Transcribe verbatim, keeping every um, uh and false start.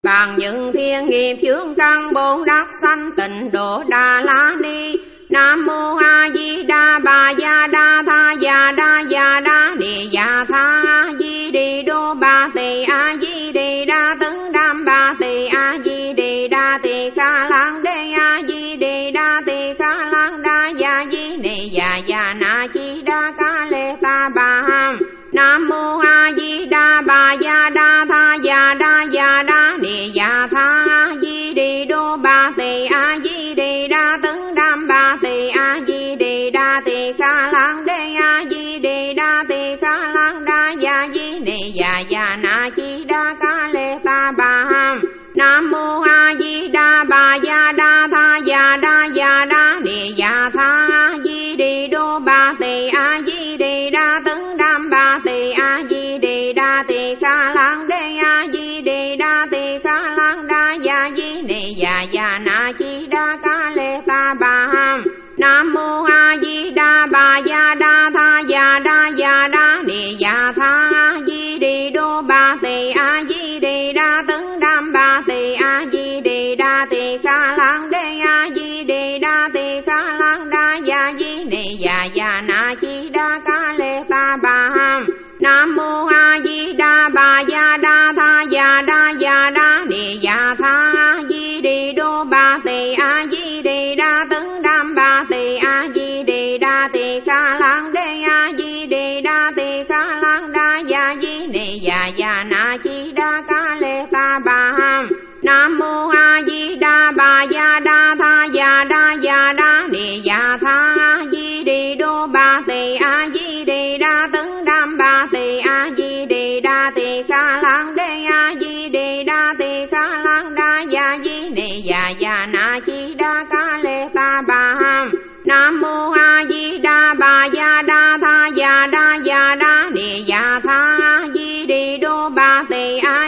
Bàn những thiên nghiệp chướng căn bổn đắc sanh tịnh độ Đà La Ni. Nam mô A Di Đà Bà Gia Đa Tha Gia Đa Gia Đa Địa Gia Tha A Di Đi Đô Ba Tỳ A Di Đi Đa Tấn Đam Ba Tỳ A Di Đi Đa Tỳ Ca Lang Đê A Di Đi Đa Tỳ Ca Lang Đa Gia Di Ni Gia Gia Na Chi Đa Ca Lê Ta Bà Ham. Nam mô A Di Đà Bà Gia Đa Tha Gia Đa Gia Đa Địa Gia Tha A Di Đi Đô Ba Tỳ A Di Đi Đa Tấn Đam Ba Tỳ A Di Đi Đa Tỳ Ca Lang Đê A Di Đi Đa Tỳ Ca Lang Đa Gia Di Ni Gia Gia Na Chi Đa Ca Lê Ta Bà Ham. Nam mô A Di Đà Bà Gia Đa Tha Gia Đa Gia Đa Địa Gia Tha A Di Đi Đô Ba Tỳ A Di Đi Đa Tấn Đam Ba Tỳ A Di Đi Đa Tỳ Ca Lang Đê A Di Đi Đa Tỳ Ca Lang Đa Gia Di Ni Gia Gia Na Chi Đa Ca Lê Ta Bà Ham. Nam mô A Di Đà Bà Gia Đa Tha Gia Đa Gia Đa Địa Gia Tha A Di Đi Đô Ba Tỳ A Di Đi Đa Tấn Đam Ba Tỳ A Di Đi Đa Tỳ Ca Lang Đê A Di Đi Đa Tỳ Ca Lang Đa Gia Di Ni Gia Gia Na Chi Đa Ca Lê Ta Bà Ham. Nam mô A Di Đà Bà Gia Đa Tha Gia Đa Gia Đa Địa Gia Tha A Di Đi Đô Ba Tỳ A Di Đi Đa Tấn Đam Ba Tỳ A Di Đi Đa Tỳ Ca Lang Đê A Di Đi Đa Tỳ Ca Lang Đa Gia Di Ni Gia Gia Na Chi Đa Ca Lê Ta Bà Ham. Nam mô A Di Đà Bà Gia Đa Tha Gia Đa Gia Đa Địa Gia Tha A Di Đi Đô Ba Tỳ A Di Đi Đa Tấn Đam Ba Tỳ A Di Đi Đa Tỳ Ca Lang Đê A Di Đi Đa Tỳ Ca Lang Đa Gia Di Ni Gia Gia Na Chi Đa Ca Lê Ta Bà Ham. Nam mô A Di Đà Bà Gia Đa Tha Gia Đa Gia Đa Địa Gia Tha A Di Đi Đô Ba Tỳ A